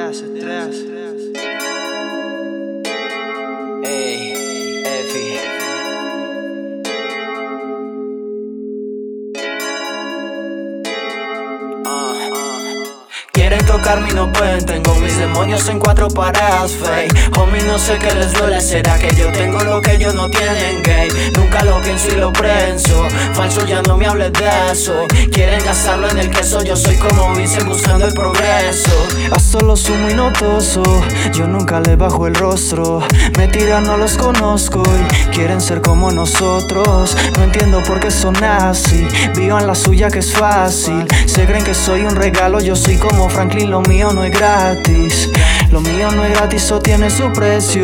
Ey, Efi. Quieren tocarme y no pueden, tengo mis demonios en cuatro paredes, fake. Homie, no sé qué les duele, será que yo tengo lo que ellos no tienen, gay. Nunca lo pienso y lo prenso, falso, ya no me hables de eso. Quieren gastarlo en el queso, yo soy como Vincent buscando el progreso. A solo sumo y notoso, yo nunca les bajo el rostro. Me tiran, no los conozco y quieren ser como nosotros. No entiendo por qué son así, vivan la suya que es fácil. Se creen que soy un regalo, yo soy como Franklin, lo mío no es gratis. Lo mío no es gratis o tiene su precio.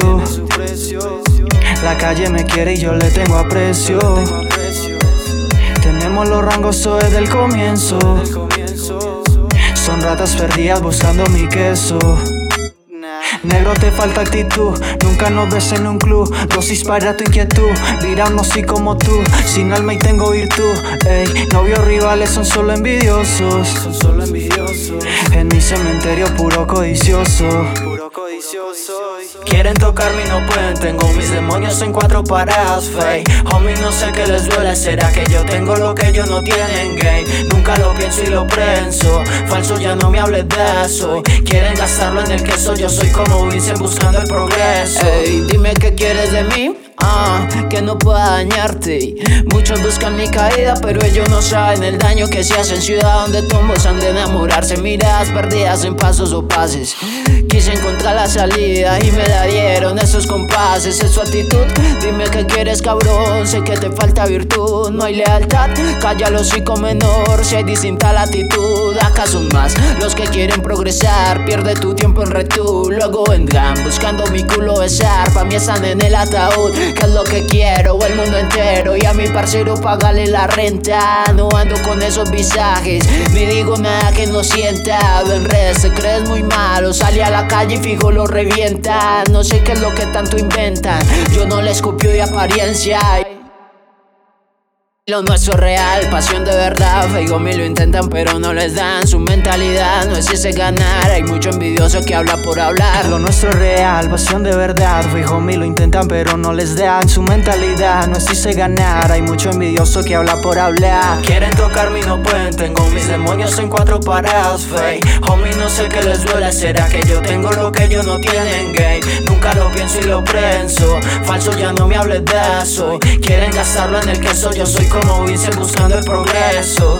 La calle me quiere y yo le tengo aprecio. Tenemos los rangos, eso es del comienzo. Son ratas perdidas buscando mi queso. Negro, te falta actitud, nunca nos ves en un club. Dosis para tu inquietud, dirán no soy como tú. Sin alma y tengo virtud, ey. Novios rivales son solo envidiosos. En mi cementerio puro codicioso. Quieren tocarme y no pueden, tengo mis demonios en cuatro paredes, fake. Homie, no sé qué les duele, será que yo tengo lo que ellos no tienen, gay. Nunca lo pienso y lo prenso, falso, ya no me hables de eso. Quieren gastarlo en el queso, yo soy como Vincent buscando el progreso. Ey, dime qué quieres de mí, que no pueda dañarte. Muchos buscan mi caída, pero ellos no saben el daño que se hace en ciudad donde todos han de enamorarse. Miradas perdidas en pasos o pases. Quise encontrar la salida y me la dieron esos compases. Es su actitud, dime qué quieres, cabrón. Sé que te falta virtud, no hay lealtad. Cállalo, hocico menor, si hay distinta latitud. Acá son más los que quieren progresar. Pierde tu tiempo en retud, luego vendrán buscando mi culo besar. Pa' mí están en el ataúd, que es lo que quiero, el mundo entero. Y a mi parcero págale la renta. No ando con esos visajes, ni digo nada que no sienta. En redes te crees muy malo, sale a la calle y fijo lo revientan. No sé qué es lo que tanto inventan, yo no les copio de apariencia. Lo nuestro es real, pasión de verdad. Fake me lo intentan pero no les dan. Su mentalidad no es ese ganar. Hay mucho envidioso que habla por hablar. Lo nuestro es real, pasión de verdad. Fake homie, lo intentan pero no les dan. Su mentalidad no es ese ganar. Hay mucho envidioso que habla por hablar. Quieren tocarme y no pueden, tengo mis demonios en cuatro paredes, fake. Homie, no sé qué les duele, será que yo tengo lo que ellos no tienen, gay. Nunca lo pienso y lo prenso, falso, ya no me hables de eso. Quieren gastarlo en el queso, yo soy como Vincent buscando el progreso.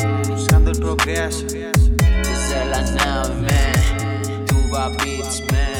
Buscando el progreso. Desde la nave, man. Tuba Beats, man.